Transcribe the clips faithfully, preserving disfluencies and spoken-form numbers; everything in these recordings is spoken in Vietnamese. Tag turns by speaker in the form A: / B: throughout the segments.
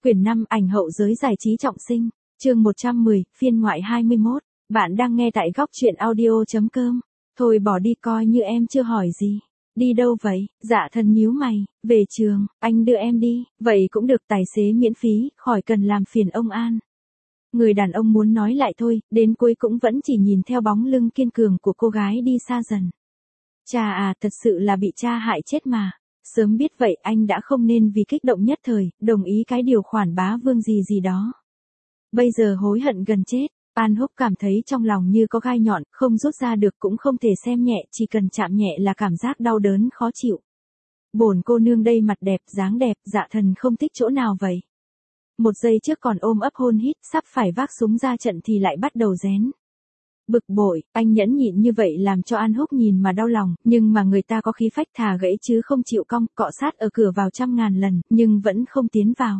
A: Quyển năm ảnh hậu giới giải trí trọng sinh, chương một trăm mười, phiên ngoại hai mươi mốt. Bạn đang nghe tại góc truyện audio.com. Thôi bỏ đi coi như em chưa hỏi gì. Đi đâu vậy? Dạ Thần nhíu mày, về trường, anh đưa em đi, vậy cũng được, tài xế miễn phí, khỏi cần làm phiền ông An. Người đàn ông muốn nói lại thôi, đến cuối cũng vẫn chỉ nhìn theo bóng lưng kiên cường của cô gái đi xa dần. Cha à, thật sự là bị cha hại chết mà. Sớm biết vậy anh đã không nên vì kích động nhất thời, đồng ý cái điều khoản bá vương gì gì đó. Bây giờ hối hận gần chết, An Húc cảm thấy trong lòng như có gai nhọn, không rút ra được cũng không thể xem nhẹ, chỉ cần chạm nhẹ là cảm giác đau đớn khó chịu. Bổn cô nương đây mặt đẹp, dáng đẹp, Dạ Thần không thích chỗ nào vậy? Một giây trước còn ôm ấp hôn hít, sắp phải vác súng ra trận thì lại bắt đầu rén. Bực bội, anh nhẫn nhịn như vậy làm cho An Húc nhìn mà đau lòng, nhưng mà người ta có khí phách thà gãy chứ không chịu cong, cọ sát ở cửa vào trăm ngàn lần, nhưng vẫn không tiến vào.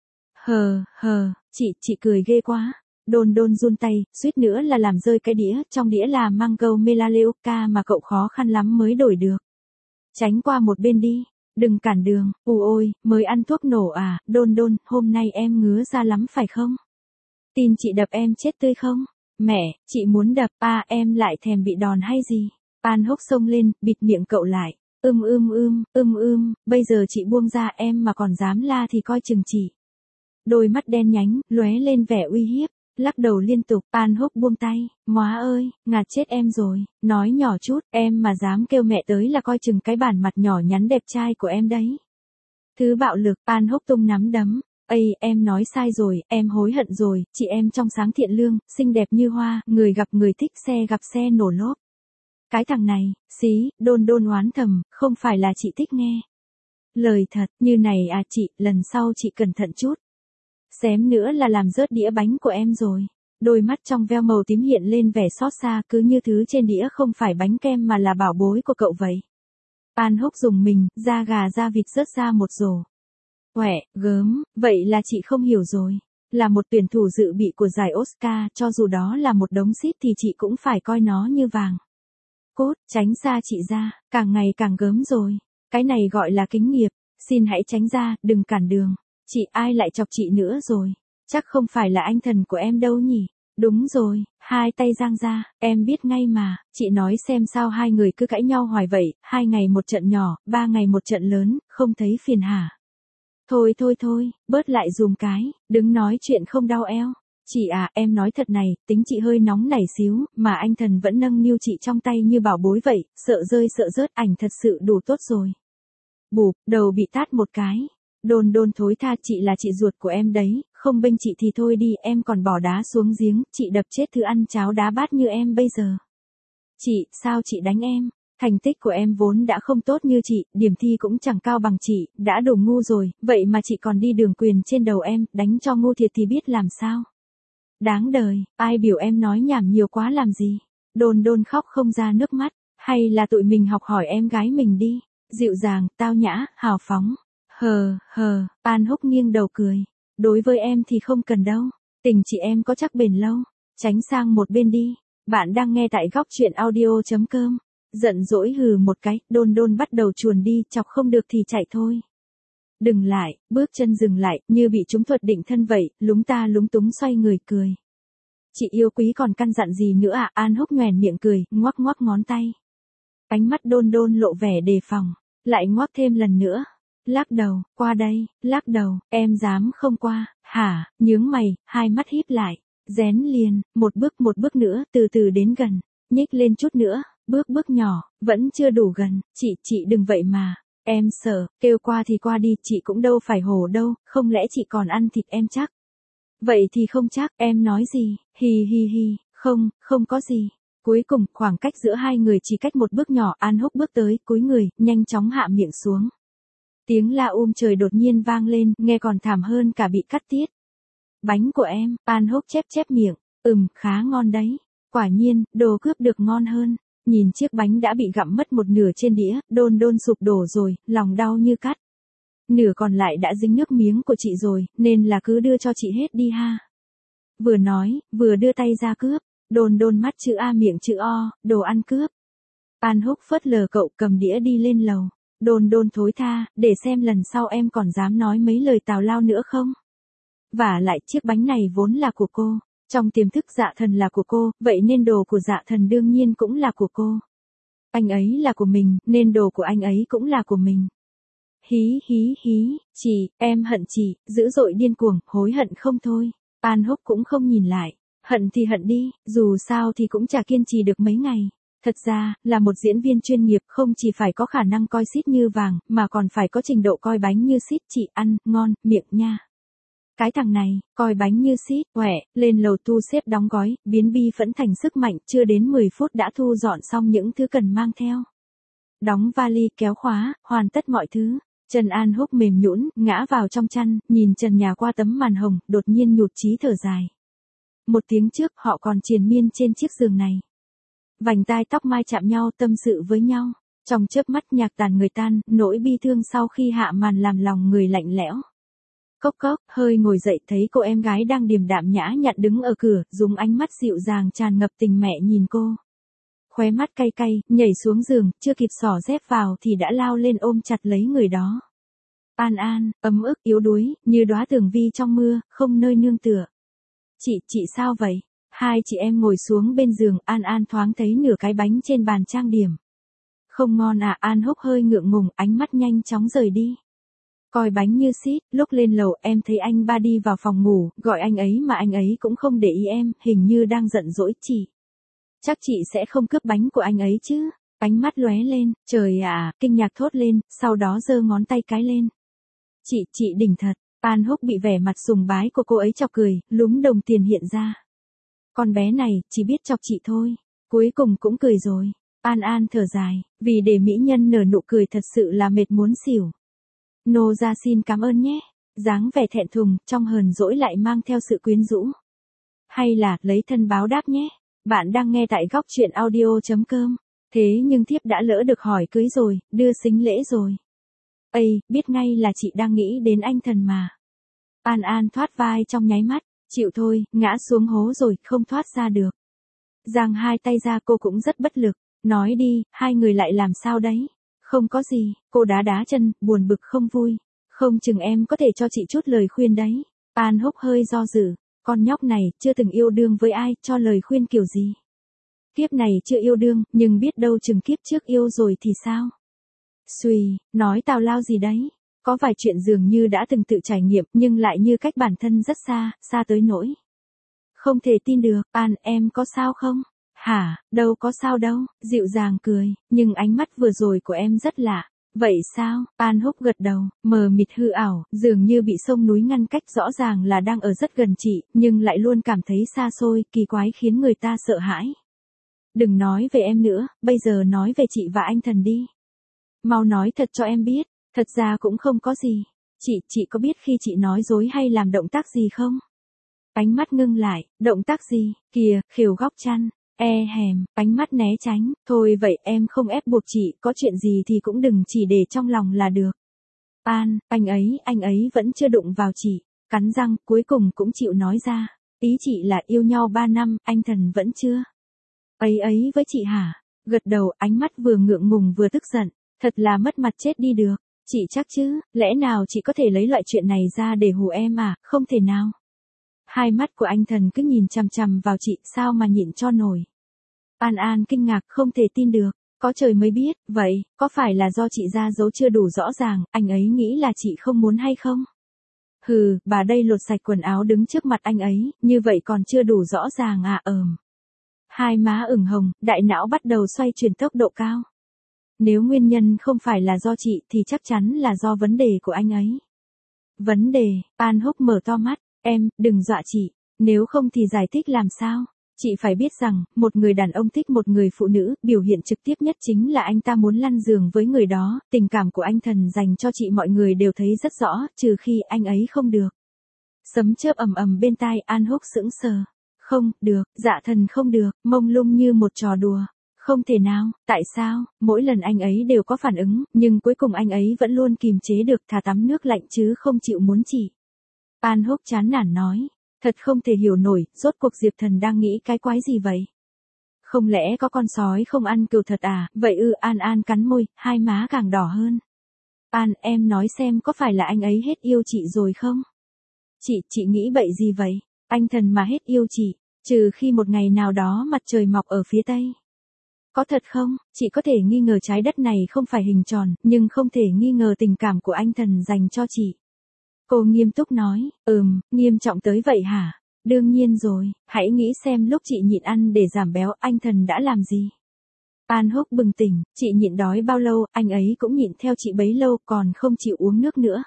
A: Hờ, hờ, chị, chị cười ghê quá. Đôn đôn run tay, suýt nữa là làm rơi cái đĩa, trong đĩa là mango melaleuca mà cậu khó khăn lắm mới đổi được. Tránh qua một bên đi, đừng cản đường, ù ôi, mới ăn thuốc nổ à, đôn đôn, hôm nay em ngứa ra lắm phải không? Tin chị đập em chết tươi không? Mẹ, chị muốn đập, à em lại thèm bị đòn hay gì? An Húc xông lên, bịt miệng cậu lại. Ưm ưm ưm, ưm ưm, bây giờ chị buông ra em mà còn dám la thì coi chừng chị. Đôi mắt đen nhánh, lóe lên vẻ uy hiếp, lắc đầu liên tục, An Húc buông tay, móa ơi, ngạt chết em rồi, nói nhỏ chút, em mà dám kêu mẹ tới là coi chừng cái bản mặt nhỏ nhắn đẹp trai của em đấy. Thứ bạo lực, An Húc tung nắm đấm. Ây, em nói sai rồi, em hối hận rồi, chị em trong sáng thiện lương, xinh đẹp như hoa, người gặp người thích, xe gặp xe nổ lốp. Cái thằng này, xí, đôn đôn oán thầm, không phải là chị thích nghe. Lời thật, như này à chị, lần sau chị cẩn thận chút. Xém nữa là làm rớt đĩa bánh của em rồi. Đôi mắt trong veo màu tím hiện lên vẻ xót xa, cứ như thứ trên đĩa không phải bánh kem mà là bảo bối của cậu vậy. An Húc dùng mình, da gà da vịt rớt ra một rổ. Quẹ, gớm, vậy là chị không hiểu rồi. Là một tuyển thủ dự bị của giải Oscar, cho dù đó là một đống shit thì chị cũng phải coi nó như vàng. Cốt, tránh xa chị ra, càng ngày càng gớm rồi. Cái này gọi là kính nghiệp, xin hãy tránh ra, đừng cản đường. Chị ai lại chọc chị nữa rồi? Chắc không phải là anh thần của em đâu nhỉ? Đúng rồi, hai tay giang ra, em biết ngay mà, chị nói xem sao hai người cứ cãi nhau hoài vậy, hai ngày một trận nhỏ, ba ngày một trận lớn, không thấy phiền hả? Thôi thôi thôi, bớt lại dùm cái, đừng nói chuyện không đau eo. Chị à, em nói thật này, tính chị hơi nóng nảy xíu, mà anh thần vẫn nâng niu chị trong tay như bảo bối vậy, sợ rơi sợ rớt, ảnh thật sự đủ tốt rồi. Bụp, đầu bị tát một cái. Đôn đôn thối tha, chị là chị ruột của em đấy, không bênh chị thì thôi đi, em còn bỏ đá xuống giếng, chị đập chết thứ ăn cháo đá bát như em bây giờ. Chị, sao chị đánh em? Thành tích của em vốn đã không tốt như chị, điểm thi cũng chẳng cao bằng chị, đã đủ ngu rồi, vậy mà chị còn đi đường quyền trên đầu em, đánh cho ngu thiệt thì biết làm sao. Đáng đời, ai biểu em nói nhảm nhiều quá làm gì? Đôn đôn khóc không ra nước mắt, hay là tụi mình học hỏi em gái mình đi, dịu dàng, tao nhã, hào phóng. Hờ, hờ, An Húc nghiêng đầu cười. Đối với em thì không cần đâu, tình chị em có chắc bền lâu. Tránh sang một bên đi. Bạn đang nghe tại góc truyện audio.com. Giận dỗi hừ một cái, đôn đôn bắt đầu chuồn đi, chọc không được thì chạy thôi. Đừng lại, bước chân dừng lại, như bị trúng thuật định thân vậy, lúng ta lúng túng xoay người cười. Chị yêu quý còn căn dặn gì nữa à? An Húc nhoẻn miệng cười, ngoắc ngoắc ngón tay. Ánh mắt đôn đôn lộ vẻ đề phòng, lại ngoắc thêm lần nữa. Lắc đầu, qua đây, lắc đầu, em dám không qua, hả, nhướng mày, hai mắt híp lại, rén liền, một bước một bước nữa, từ từ đến gần, nhích lên chút nữa, bước bước nhỏ, vẫn chưa đủ gần, chị, chị đừng vậy mà, em sợ, kêu qua thì qua đi, chị cũng đâu phải hổ đâu, không lẽ chị còn ăn thịt em chắc? Vậy thì không chắc, em nói gì, hi hi hi, không, không có gì. Cuối cùng, khoảng cách giữa hai người chỉ cách một bước nhỏ, An Húc bước tới, cúi người, nhanh chóng hạ miệng xuống. Tiếng la um trời đột nhiên vang lên, nghe còn thảm hơn cả bị cắt tiết. Bánh của em, An Húc chép chép miệng, ừm, khá ngon đấy. Quả nhiên, đồ cướp được ngon hơn. Nhìn chiếc bánh đã bị gặm mất một nửa trên đĩa, đôn đôn sụp đổ rồi, lòng đau như cắt. Nửa còn lại đã dính nước miếng của chị rồi, nên là cứ đưa cho chị hết đi ha. Vừa nói, vừa đưa tay ra cướp, đôn đôn mắt chữ A miệng chữ O, đồ ăn cướp. An Húc phớt lờ cậu, cầm đĩa đi lên lầu. Đôn đôn thối tha, để xem lần sau em còn dám nói mấy lời tào lao nữa không? Và lại chiếc bánh này vốn là của cô. Trong tiềm thức Dạ Thần là của cô, vậy nên đồ của Dạ Thần đương nhiên cũng là của cô. Anh ấy là của mình, nên đồ của anh ấy cũng là của mình. Hí hí hí, chị, em hận chị, dữ dội điên cuồng, hối hận không thôi. An Húc cũng không nhìn lại. Hận thì hận đi, dù sao thì cũng chả kiên trì được mấy ngày. Thật ra, là một diễn viên chuyên nghiệp không chỉ phải có khả năng coi xít như vàng, mà còn phải có trình độ coi bánh như xít, chị ăn, ngon, miệng nha. Cái thằng này, coi bánh như xít, quẹ, lên lầu thu xếp đóng gói, biến bi phẫn thành sức mạnh, chưa đến mười phút đã thu dọn xong những thứ cần mang theo. Đóng vali, kéo khóa, hoàn tất mọi thứ. Trần An Húc mềm nhũn, ngã vào trong chăn, nhìn trần nhà qua tấm màn hồng, đột nhiên nhụt chí thở dài. Một tiếng trước, họ còn triền miên trên chiếc giường này. Vành tai tóc mai chạm nhau, tâm sự với nhau. Trong chớp mắt nhạc tàn người tan, nỗi bi thương sau khi hạ màn làm lòng người lạnh lẽo. Cốc cốc, hơi ngồi dậy thấy cô em gái đang điềm đạm nhã nhặn đứng ở cửa, dùng ánh mắt dịu dàng tràn ngập tình mẹ nhìn cô. Khóe mắt cay cay, nhảy xuống giường, chưa kịp xỏ dép vào thì đã lao lên ôm chặt lấy người đó. An An, ấm ức, yếu đuối, như đóa tường vi trong mưa, không nơi nương tựa. Chị, chị sao vậy? Hai chị em ngồi xuống bên giường, An An thoáng thấy nửa cái bánh trên bàn trang điểm. Không ngon à? An Húc hơi ngượng ngùng, ánh mắt nhanh chóng rời đi. Coi bánh như xít, lúc lên lầu em thấy anh ba đi vào phòng ngủ, gọi anh ấy mà anh ấy cũng không để ý em, hình như đang giận dỗi chị. Chắc chị sẽ không cướp bánh của anh ấy chứ? Ánh mắt lóe lên, trời ạ, kinh ngạc thốt lên, sau đó giơ ngón tay cái lên. Chị, chị đỉnh thật. An Húc bị vẻ mặt sùng bái của cô ấy chọc cười, lúm đồng tiền hiện ra. Con bé này, chỉ biết chọc chị thôi. Cuối cùng cũng cười rồi. An An thở dài, vì để mỹ nhân nở nụ cười thật sự là mệt muốn xỉu. Nô ra xin cảm ơn nhé. Dáng vẻ thẹn thùng, trong hờn dỗi lại mang theo sự quyến rũ. Hay là, lấy thân báo đáp nhé. Bạn đang nghe tại góc truyện audio.com. Thế nhưng thiếp đã lỡ được hỏi cưới rồi, đưa sính lễ rồi. Ây, biết ngay là chị đang nghĩ đến anh thần mà. An An thoát vai trong nháy mắt, chịu thôi, ngã xuống hố rồi, không thoát ra được. Giang hai tay ra cô cũng rất bất lực, nói đi, hai người lại làm sao đấy? Không có gì, cô đá đá chân, buồn bực không vui. Không chừng em có thể cho chị chút lời khuyên đấy. An Húc hơi do dự, con nhóc này chưa từng yêu đương với ai, cho lời khuyên kiểu gì? Kiếp này chưa yêu đương, nhưng biết đâu chừng kiếp trước yêu rồi thì sao? Xùi, nói tào lao gì đấy? Có vài chuyện dường như đã từng tự trải nghiệm, nhưng lại như cách bản thân rất xa, xa tới nỗi. Không thể tin được, An, em có sao không? Hả, đâu có sao đâu, dịu dàng cười, nhưng ánh mắt vừa rồi của em rất lạ. Vậy sao? An Húc gật đầu, mờ mịt hư ảo, dường như bị sông núi ngăn cách, rõ ràng là đang ở rất gần chị, nhưng lại luôn cảm thấy xa xôi, kỳ quái khiến người ta sợ hãi. Đừng nói về em nữa, bây giờ nói về chị và anh thần đi. Mau nói thật cho em biết, thật ra cũng không có gì. Chị, chị có biết khi chị nói dối hay làm động tác gì không? Ánh mắt ngưng lại, động tác gì? Kìa, khều góc chăn. E hèm, ánh mắt né tránh, thôi vậy em không ép buộc chị, có chuyện gì thì cũng đừng chỉ để trong lòng là được. An, anh ấy, anh ấy vẫn chưa đụng vào chị, cắn răng, cuối cùng cũng chịu nói ra. Ý chị là yêu nhau ba năm, anh thần vẫn chưa. Ấy ấy với chị hả? Gật đầu, ánh mắt vừa ngượng ngùng vừa tức giận, thật là mất mặt chết đi được. Chị chắc chứ, lẽ nào chị có thể lấy loại chuyện này ra để hù em à, không thể nào. Hai mắt của anh thần cứ nhìn chằm chằm vào chị, sao mà nhịn cho nổi. An An kinh ngạc không thể tin được, có trời mới biết, vậy, có phải là do chị ra dấu chưa đủ rõ ràng, anh ấy nghĩ là chị không muốn hay không? Hừ, bà đây lột sạch quần áo đứng trước mặt anh ấy, như vậy còn chưa đủ rõ ràng à ờm. Hai má ửng hồng, đại não bắt đầu xoay chuyển tốc độ cao. Nếu nguyên nhân không phải là do chị thì chắc chắn là do vấn đề của anh ấy. Vấn đề, An Húc mở to mắt, em, đừng dọa chị, nếu không thì giải thích làm sao? Chị phải biết rằng, một người đàn ông thích một người phụ nữ, biểu hiện trực tiếp nhất chính là anh ta muốn lăn giường với người đó, tình cảm của anh thần dành cho chị mọi người đều thấy rất rõ, trừ khi anh ấy không được. Sấm chớp ầm ầm bên tai, An Húc sững sờ. Không, được, dạ thần không được, mông lung như một trò đùa. Không thể nào, tại sao, mỗi lần anh ấy đều có phản ứng, nhưng cuối cùng anh ấy vẫn luôn kìm chế được thả tắm nước lạnh chứ không chịu muốn chị. An Húc chán nản nói, thật không thể hiểu nổi, rốt cuộc Diệp Thần đang nghĩ cái quái gì vậy? Không lẽ có con sói không ăn cừu thật à, vậy ư? An An cắn môi, hai má càng đỏ hơn. An, em nói xem có phải là anh ấy hết yêu chị rồi không? Chị, chị nghĩ bậy gì vậy? Anh thần mà hết yêu chị, trừ khi một ngày nào đó mặt trời mọc ở phía tây. Có thật không? Chị có thể nghi ngờ trái đất này không phải hình tròn, nhưng không thể nghi ngờ tình cảm của anh thần dành cho chị. Cô nghiêm túc nói, ừm, nghiêm trọng tới vậy hả? Đương nhiên rồi, hãy nghĩ xem lúc chị nhịn ăn để giảm béo anh thần đã làm gì. An Húc bừng tỉnh, chị nhịn đói bao lâu, anh ấy cũng nhịn theo chị bấy lâu, còn không chịu uống nước nữa.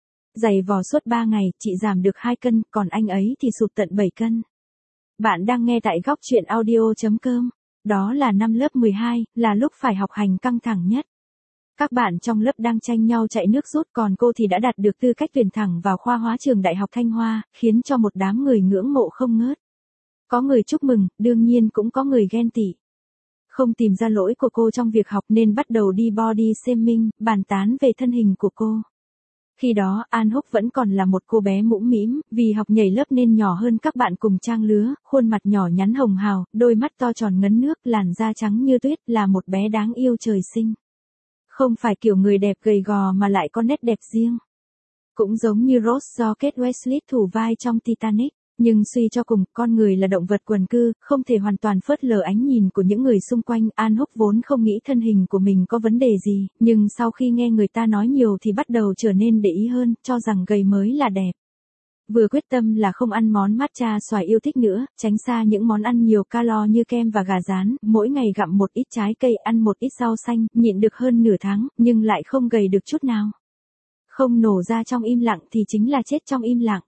A: Dày vò suốt ba ngày, chị giảm được hai cân, còn anh ấy thì sụt tận bảy cân. Bạn đang nghe tại góc chuyện audio chấm com. Đó là năm lớp mười hai, là lúc phải học hành căng thẳng nhất. Các bạn trong lớp đang tranh nhau chạy nước rút, còn cô thì đã đạt được tư cách tuyển thẳng vào khoa hóa trường Đại học Thanh Hoa, khiến cho một đám người ngưỡng mộ không ngớt. Có người chúc mừng, đương nhiên cũng có người ghen tị. Không tìm ra lỗi của cô trong việc học nên bắt đầu đi body shaming, bàn tán về thân hình của cô. Khi đó, An Húc vẫn còn là một cô bé mũm mĩm, vì học nhảy lớp nên nhỏ hơn các bạn cùng trang lứa, khuôn mặt nhỏ nhắn hồng hào, đôi mắt to tròn ngấn nước, làn da trắng như tuyết, là một bé đáng yêu trời sinh. Không phải kiểu người đẹp gầy gò mà lại có nét đẹp riêng. Cũng giống như Rose do Kate Winslet thủ vai trong Titanic. Nhưng suy cho cùng, con người là động vật quần cư, không thể hoàn toàn phớt lờ ánh nhìn của những người xung quanh. An Húc vốn không nghĩ thân hình của mình có vấn đề gì, nhưng sau khi nghe người ta nói nhiều thì bắt đầu trở nên để ý hơn, cho rằng gầy mới là đẹp. Vừa quyết tâm là không ăn món matcha xoài yêu thích nữa, tránh xa những món ăn nhiều calo như kem và gà rán, mỗi ngày gặm một ít trái cây, ăn một ít rau xanh, nhịn được hơn nửa tháng, nhưng lại không gầy được chút nào. Không nổ ra trong im lặng thì chính là chết trong im lặng.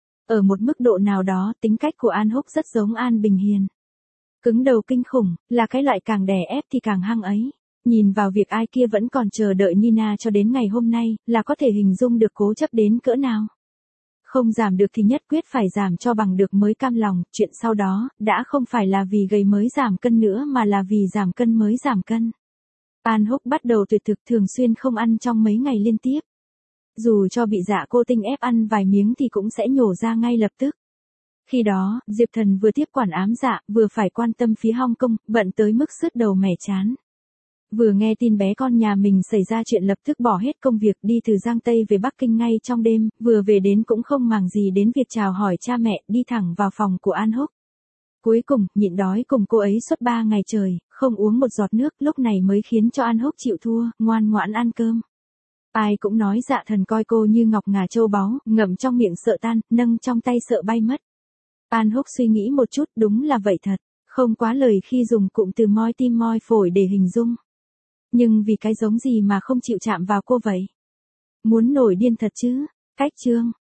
A: Ở một mức độ nào đó, tính cách của An Húc rất giống An Bình Hiền. Cứng đầu kinh khủng, là cái loại càng đè ép thì càng hăng ấy. Nhìn vào việc ai kia vẫn còn chờ đợi Nina cho đến ngày hôm nay, là có thể hình dung được cố chấp đến cỡ nào. Không giảm được thì nhất quyết phải giảm cho bằng được mới cam lòng, chuyện sau đó, đã không phải là vì gầy mới giảm cân nữa mà là vì giảm cân mới giảm cân. An Húc bắt đầu tuyệt thực, thường xuyên không ăn trong mấy ngày liên tiếp. Dù cho bị dạ cô tinh ép ăn vài miếng thì cũng sẽ nhổ ra ngay lập tức. Khi đó, Diệp Thần vừa tiếp quản ám dạ, vừa phải quan tâm phía Hong Kong, bận tới mức sứt đầu mẻ chán. Vừa nghe tin bé con nhà mình xảy ra chuyện lập tức bỏ hết công việc đi từ Giang Tây về Bắc Kinh ngay trong đêm, vừa về đến cũng không màng gì đến việc chào hỏi cha mẹ, đi thẳng vào phòng của An Húc. Cuối cùng, nhịn đói cùng cô ấy suốt ba ngày trời, không uống một giọt nước, lúc này mới khiến cho An Húc chịu thua, ngoan ngoãn ăn cơm. Ai cũng nói Dạ Thần coi cô như ngọc ngà châu báu, ngậm trong miệng sợ tan, nâng trong tay sợ bay mất. An Húc suy nghĩ một chút, đúng là vậy thật, không quá lời khi dùng cụm từ moi tim moi phổi để hình dung. Nhưng vì cái giống gì mà không chịu chạm vào cô vậy? Muốn nổi điên thật chứ? Cách chương